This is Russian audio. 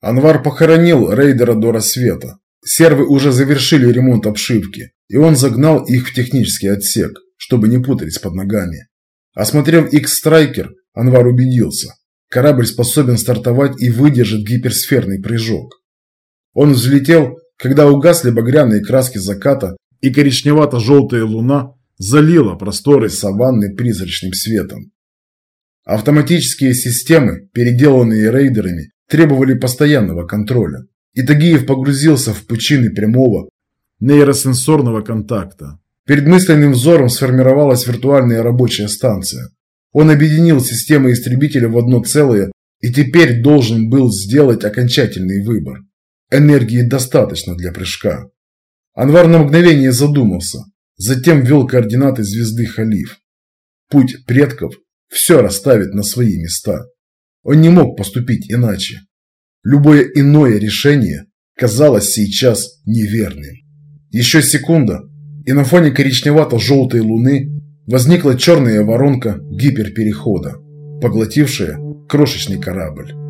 Анвар похоронил рейдера до рассвета. Сервы уже завершили ремонт обшивки, и он загнал их в технический отсек, чтобы не путались под ногами. Осмотрев X-Striker, Анвар убедился, корабль способен стартовать и выдержит гиперсферный прыжок. Он взлетел, когда угасли багряные краски заката, и коричневато-желтая луна залила просторы саванны призрачным светом. Автоматические системы, переделанные рейдерами, требовали постоянного контроля, и Тагиев погрузился в пучины прямого нейросенсорного контакта. Перед мысленным взором сформировалась виртуальная рабочая станция. Он объединил системы истребителя в одно целое и теперь должен был сделать окончательный выбор. Энергии достаточно для прыжка. Анвар на мгновение задумался, затем ввел координаты звезды Халиф. Путь предков все расставит на свои места. Он не мог поступить иначе. Любое иное решение казалось сейчас неверным. Еще секунда, и на фоне коричневато-желтой луны возникла черная воронка гиперперехода, поглотившая крошечный корабль.